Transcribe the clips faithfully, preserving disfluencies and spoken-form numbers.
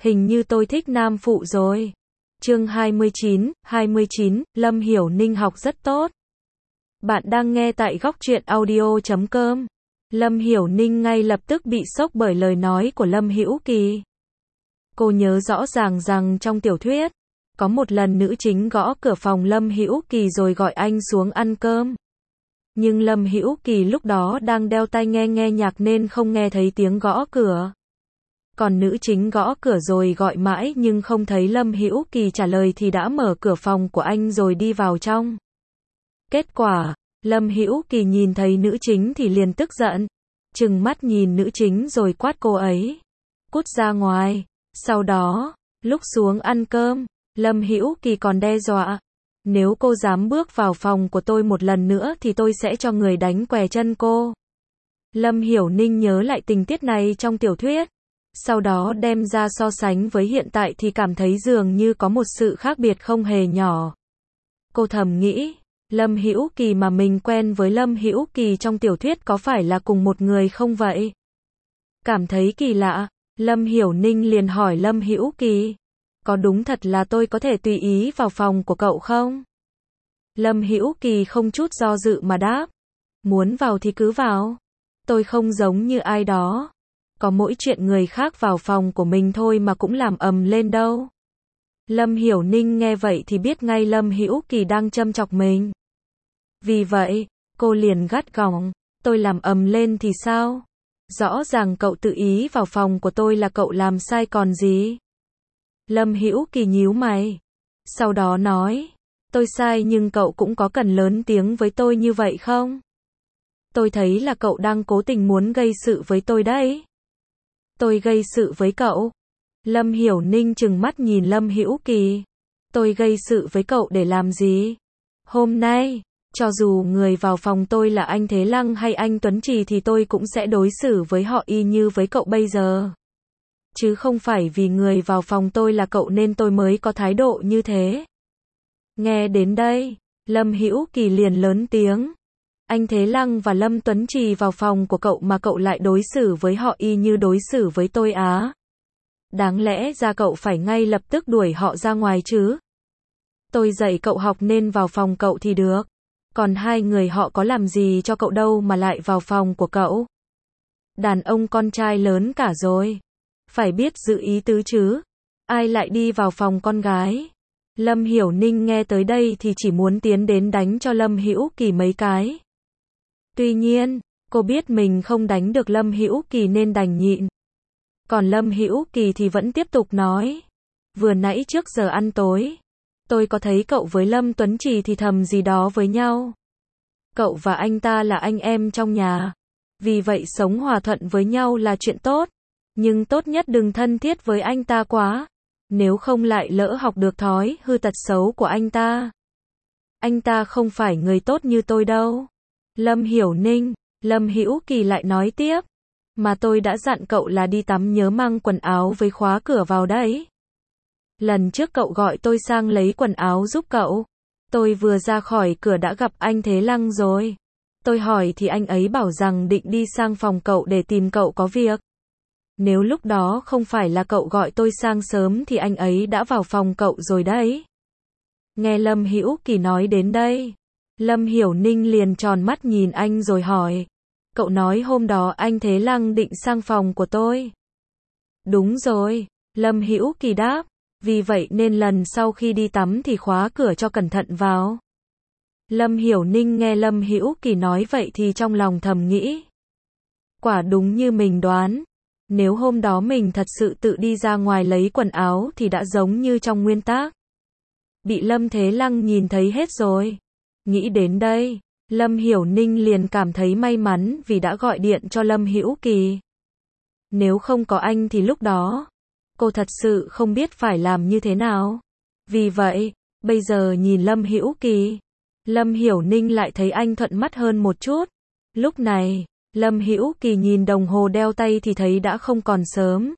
Hình như tôi thích nam phụ rồi. Chương hai mươi chín, hai mươi chín, Lâm Hiểu Ninh học rất tốt. Bạn đang nghe tại góc truyện audio chấm com. Lâm Hiểu Ninh ngay lập tức bị sốc bởi lời nói của Lâm Hữu Kỳ. Cô nhớ rõ ràng rằng trong tiểu thuyết, có một lần nữ chính gõ cửa phòng Lâm Hữu Kỳ rồi gọi anh xuống ăn cơm. Nhưng Lâm Hữu Kỳ lúc đó đang đeo tai nghe nghe nhạc nên không nghe thấy tiếng gõ cửa. Còn nữ chính gõ cửa rồi gọi mãi nhưng không thấy Lâm Hữu Kỳ trả lời thì đã mở cửa phòng của anh rồi đi vào trong. Kết quả, Lâm Hữu Kỳ nhìn thấy nữ chính thì liền tức giận, trừng mắt nhìn nữ chính rồi quát cô ấy cút ra ngoài. Sau đó, lúc xuống ăn cơm, Lâm Hữu Kỳ còn đe dọa, nếu cô dám bước vào phòng của tôi một lần nữa thì tôi sẽ cho người đánh què chân cô. Lâm Hiểu Ninh nhớ lại tình tiết này trong tiểu thuyết, sau đó đem ra so sánh với hiện tại thì cảm thấy dường như có một sự khác biệt không hề nhỏ. Cô thầm nghĩ, Lâm Hữu Kỳ mà mình quen với Lâm Hữu Kỳ trong tiểu thuyết có phải là cùng một người không vậy? Cảm thấy kỳ lạ, Lâm Hiểu Ninh liền hỏi Lâm Hữu Kỳ, có đúng thật là tôi có thể tùy ý vào phòng của cậu không? Lâm Hữu Kỳ không chút do dự mà đáp, muốn vào thì cứ vào. Tôi không giống như ai đó, có mỗi chuyện người khác vào phòng của mình thôi mà cũng làm ầm lên đâu. Lâm Hiểu Ninh nghe vậy thì biết ngay Lâm Hữu Kỳ đang châm chọc mình. Vì vậy, cô liền gắt gỏng, tôi làm ầm lên thì sao? Rõ ràng cậu tự ý vào phòng của tôi là cậu làm sai còn gì? Lâm Hữu Kỳ nhíu mày, sau đó nói, tôi sai nhưng cậu cũng có cần lớn tiếng với tôi như vậy không? Tôi thấy là cậu đang cố tình muốn gây sự với tôi đấy. Tôi gây sự với cậu? Lâm Hiểu Ninh trừng mắt nhìn Lâm Hữu Kỳ. Tôi gây sự với cậu để làm gì? Hôm nay, cho dù người vào phòng tôi là anh Thế Lăng hay anh Tuấn Trì thì tôi cũng sẽ đối xử với họ y như với cậu bây giờ. Chứ không phải vì người vào phòng tôi là cậu nên tôi mới có thái độ như thế. Nghe đến đây, Lâm Hữu Kỳ liền lớn tiếng. Anh Thế Lăng và Lâm Tuấn Trì vào phòng của cậu mà cậu lại đối xử với họ y như đối xử với tôi á? Đáng lẽ ra cậu phải ngay lập tức đuổi họ ra ngoài chứ. Tôi dạy cậu học nên vào phòng cậu thì được. Còn hai người họ có làm gì cho cậu đâu mà lại vào phòng của cậu. Đàn ông con trai lớn cả rồi, phải biết giữ ý tứ chứ. Ai lại đi vào phòng con gái? Lâm Hiểu Ninh nghe tới đây thì chỉ muốn tiến đến đánh cho Lâm Hữu Kỳ mấy cái. Tuy nhiên, cô biết mình không đánh được Lâm Hữu Kỳ nên đành nhịn. Còn Lâm Hữu Kỳ thì vẫn tiếp tục nói, vừa nãy trước giờ ăn tối, tôi có thấy cậu với Lâm Tuấn Trì thì thầm gì đó với nhau. Cậu và anh ta là anh em trong nhà, vì vậy sống hòa thuận với nhau là chuyện tốt, nhưng tốt nhất đừng thân thiết với anh ta quá, nếu không lại lỡ học được thói hư tật xấu của anh ta. Anh ta không phải người tốt như tôi đâu. Lâm Hiểu Ninh, Lâm Hữu Kỳ lại nói tiếp, mà tôi đã dặn cậu là đi tắm nhớ mang quần áo với khóa cửa vào đấy. Lần trước cậu gọi tôi sang lấy quần áo giúp cậu, tôi vừa ra khỏi cửa đã gặp anh Thế Lăng rồi. Tôi hỏi thì anh ấy bảo rằng định đi sang phòng cậu để tìm cậu có việc. Nếu lúc đó không phải là cậu gọi tôi sang sớm thì anh ấy đã vào phòng cậu rồi đấy. Nghe Lâm Hữu Kỳ nói đến đây, Lâm Hiểu Ninh liền tròn mắt nhìn anh rồi hỏi, cậu nói hôm đó anh Thế Lăng định sang phòng của tôi? Đúng rồi, Lâm Hữu Kỳ đáp, vì vậy nên lần sau khi đi tắm thì khóa cửa cho cẩn thận vào. Lâm Hiểu Ninh nghe Lâm Hữu Kỳ nói vậy thì trong lòng thầm nghĩ, quả đúng như mình đoán, nếu hôm đó mình thật sự tự đi ra ngoài lấy quần áo thì đã giống như trong nguyên tác. Bị Lâm Thế Lăng nhìn thấy hết rồi. Nghĩ đến đây, Lâm Hiểu Ninh liền cảm thấy may mắn vì đã gọi điện cho Lâm Hữu Kỳ. Nếu không có anh thì lúc đó, cô thật sự không biết phải làm như thế nào. Vì vậy, bây giờ nhìn Lâm Hữu Kỳ, Lâm Hiểu Ninh lại thấy anh thuận mắt hơn một chút. Lúc này, Lâm Hữu Kỳ nhìn đồng hồ đeo tay thì thấy đã không còn sớm.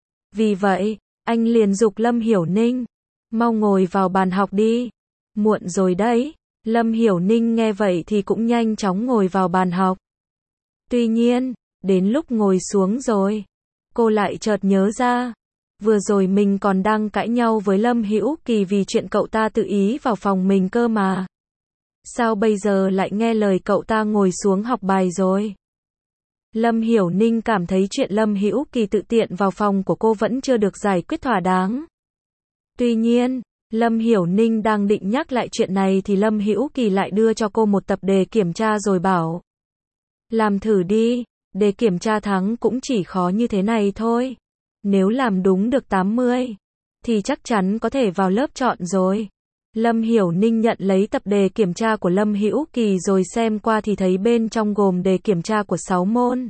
Vì vậy, anh liền giục Lâm Hiểu Ninh, mau ngồi vào bàn học đi. Muộn rồi đấy. Lâm Hiểu Ninh nghe vậy thì cũng nhanh chóng ngồi vào bàn học. Tuy nhiên, đến lúc ngồi xuống rồi, cô lại chợt nhớ ra, Vừa rồi mình còn đang cãi nhau với Lâm Hữu Kỳ vì chuyện cậu ta tự ý vào phòng mình cơ mà. Sao bây giờ lại nghe lời cậu ta ngồi xuống học bài rồi? Lâm Hiểu Ninh cảm thấy chuyện Lâm Hữu Kỳ tự tiện vào phòng của cô vẫn chưa được giải quyết thỏa đáng. Tuy nhiên, Lâm Hiểu Ninh đang định nhắc lại chuyện này thì Lâm Hữu Kỳ lại đưa cho cô một tập đề kiểm tra rồi bảo. Làm thử đi, đề kiểm tra thắng cũng chỉ khó như thế này thôi. Nếu làm đúng được tám mươi, thì chắc chắn có thể vào lớp chọn rồi. Lâm Hiểu Ninh nhận lấy tập đề kiểm tra của Lâm Hữu Kỳ rồi xem qua thì thấy bên trong gồm đề kiểm tra của sáu môn.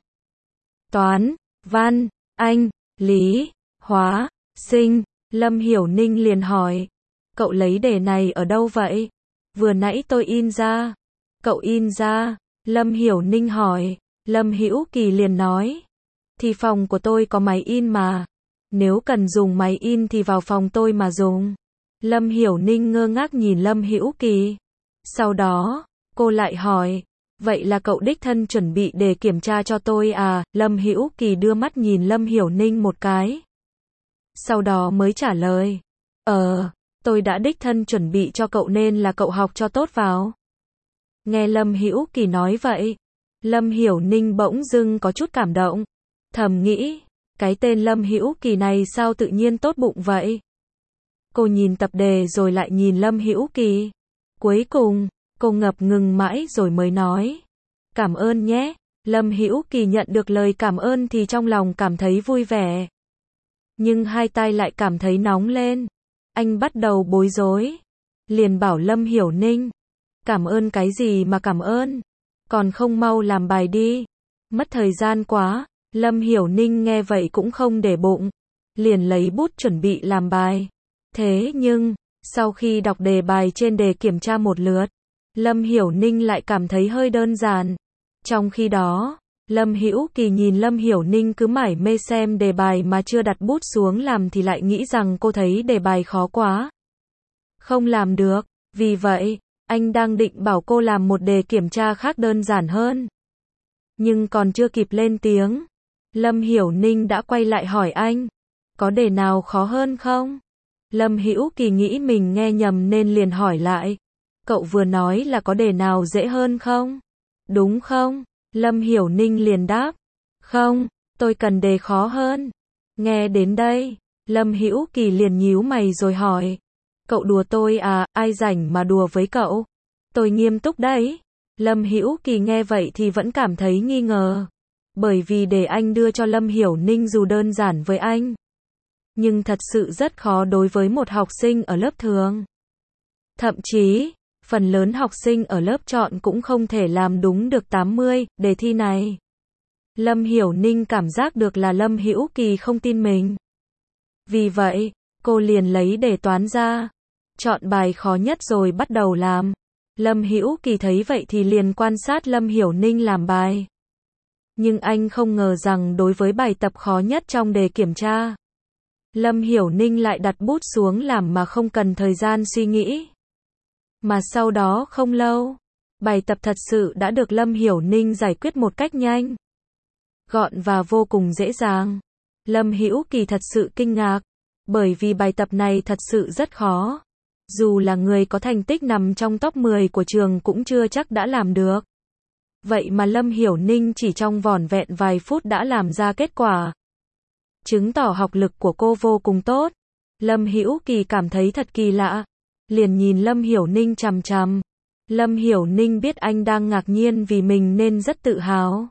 Toán, văn, Anh, lý, hóa, sinh. Lâm Hiểu Ninh liền hỏi. Cậu lấy đề này ở đâu vậy? Vừa nãy tôi in ra. Cậu in ra? Lâm Hiểu Ninh hỏi. Lâm Hữu Kỳ liền nói. Thì phòng của tôi có máy in mà. Nếu cần dùng máy in thì vào phòng tôi mà dùng. Lâm Hiểu Ninh ngơ ngác nhìn Lâm Hữu Kỳ. Sau đó, cô lại hỏi. Vậy là cậu đích thân chuẩn bị để kiểm tra cho tôi à? Lâm Hữu Kỳ đưa mắt nhìn Lâm Hiểu Ninh một cái. Sau đó mới trả lời. Ờ, tôi đã đích thân chuẩn bị cho cậu nên là cậu học cho tốt vào. Nghe Lâm Hữu Kỳ nói vậy, Lâm Hiểu Ninh bỗng dưng có chút cảm động. Thầm nghĩ, cái tên Lâm Hữu Kỳ này sao tự nhiên tốt bụng vậy? Cô nhìn tập đề rồi lại nhìn Lâm Hữu Kỳ. Cuối cùng, cô ngập ngừng mãi rồi mới nói. Cảm ơn nhé. Lâm Hữu Kỳ nhận được lời cảm ơn thì trong lòng cảm thấy vui vẻ. Nhưng hai tay lại cảm thấy nóng lên. Anh bắt đầu bối rối. Liền bảo Lâm Hiểu Ninh. Cảm ơn cái gì mà cảm ơn? Còn không mau làm bài đi. Mất thời gian quá. Lâm Hiểu Ninh nghe vậy cũng không để bụng. Liền lấy bút chuẩn bị làm bài. Thế nhưng, sau khi đọc đề bài trên đề kiểm tra một lượt, Lâm Hiểu Ninh lại cảm thấy hơi đơn giản. Trong khi đó, Lâm Hữu Kỳ nhìn Lâm Hiểu Ninh cứ mải mê xem đề bài mà chưa đặt bút xuống làm thì lại nghĩ rằng cô thấy đề bài khó quá. Không làm được, vì vậy, anh đang định bảo cô làm một đề kiểm tra khác đơn giản hơn. Nhưng còn chưa kịp lên tiếng, Lâm Hiểu Ninh đã quay lại hỏi anh, có đề nào khó hơn không? Lâm Hữu Kỳ nghĩ mình nghe nhầm nên liền hỏi lại, cậu vừa nói là có đề nào dễ hơn không? Đúng không? Lâm Hiểu Ninh liền đáp, không, tôi cần đề khó hơn. Nghe đến đây, Lâm Hữu Kỳ liền nhíu mày rồi hỏi, cậu đùa tôi à? Ai rảnh mà đùa với cậu? Tôi nghiêm túc đấy. Lâm Hữu Kỳ nghe vậy thì vẫn cảm thấy nghi ngờ, bởi vì đề anh đưa cho Lâm Hiểu Ninh dù đơn giản với anh, nhưng thật sự rất khó đối với một học sinh ở lớp thường. Thậm chí, phần lớn học sinh ở lớp chọn cũng không thể làm đúng được tám mươi đề thi này. Lâm Hiểu Ninh cảm giác được là Lâm Hữu Kỳ không tin mình. Vì vậy, cô liền lấy đề toán ra, chọn bài khó nhất rồi bắt đầu làm. Lâm Hữu Kỳ thấy vậy thì liền quan sát Lâm Hiểu Ninh làm bài. Nhưng anh không ngờ rằng đối với bài tập khó nhất trong đề kiểm tra, Lâm Hiểu Ninh lại đặt bút xuống làm mà không cần thời gian suy nghĩ. Mà sau đó không lâu, bài tập thật sự đã được Lâm Hiểu Ninh giải quyết một cách nhanh, gọn và vô cùng dễ dàng. Lâm Hữu Kỳ thật sự kinh ngạc, bởi vì bài tập này thật sự rất khó. Dù là người có thành tích nằm trong top mười của trường cũng chưa chắc đã làm được. Vậy mà Lâm Hiểu Ninh chỉ trong vỏn vẹn vài phút đã làm ra kết quả, chứng tỏ học lực của cô vô cùng tốt. Lâm Hữu Kỳ cảm thấy thật kỳ lạ, liền nhìn Lâm Hiểu Ninh chằm chằm. Lâm Hiểu Ninh biết anh đang ngạc nhiên vì mình nên rất tự hào.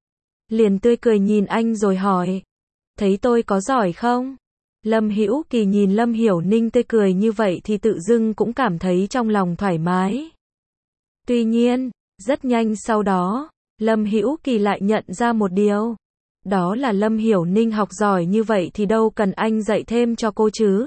Liền tươi cười nhìn anh rồi hỏi, thấy tôi có giỏi không? Lâm Hữu Kỳ nhìn Lâm Hiểu Ninh tươi cười như vậy thì tự dưng cũng cảm thấy trong lòng thoải mái. Tuy nhiên, rất nhanh sau đó, Lâm Hữu Kỳ lại nhận ra một điều. Đó là Lâm Hiểu Ninh học giỏi như vậy thì đâu cần anh dạy thêm cho cô chứ.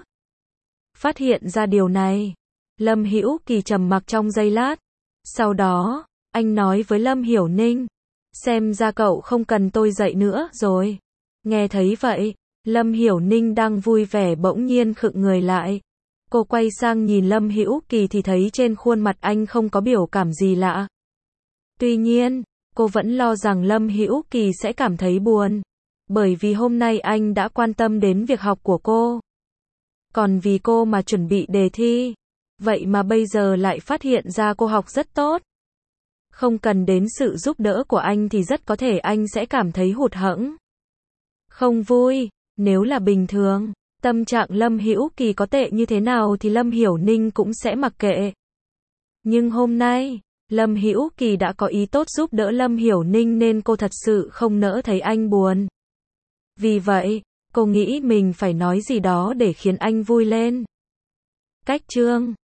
Phát hiện ra điều này, Lâm Hữu Kỳ trầm mặc trong giây lát. Sau đó, anh nói với Lâm Hiểu Ninh, xem ra cậu không cần tôi dạy nữa rồi. Nghe thấy vậy, Lâm Hiểu Ninh đang vui vẻ bỗng nhiên khựng người lại. Cô quay sang nhìn Lâm Hữu Kỳ thì thấy trên khuôn mặt anh không có biểu cảm gì lạ. Tuy nhiên, cô vẫn lo rằng Lâm Hữu Kỳ sẽ cảm thấy buồn. Bởi vì hôm nay anh đã quan tâm đến việc học của cô. Còn vì cô mà chuẩn bị đề thi. Vậy mà bây giờ lại phát hiện ra cô học rất tốt. Không cần đến sự giúp đỡ của anh thì rất có thể anh sẽ cảm thấy hụt hẫng. Không vui. Nếu là bình thường, tâm trạng Lâm Hữu Kỳ có tệ như thế nào thì Lâm Hiểu Ninh cũng sẽ mặc kệ. Nhưng hôm nay, Lâm Hữu Kỳ đã có ý tốt giúp đỡ Lâm Hiểu Ninh nên cô thật sự không nỡ thấy anh buồn. Vì vậy, cô nghĩ mình phải nói gì đó để khiến anh vui lên. Cách chương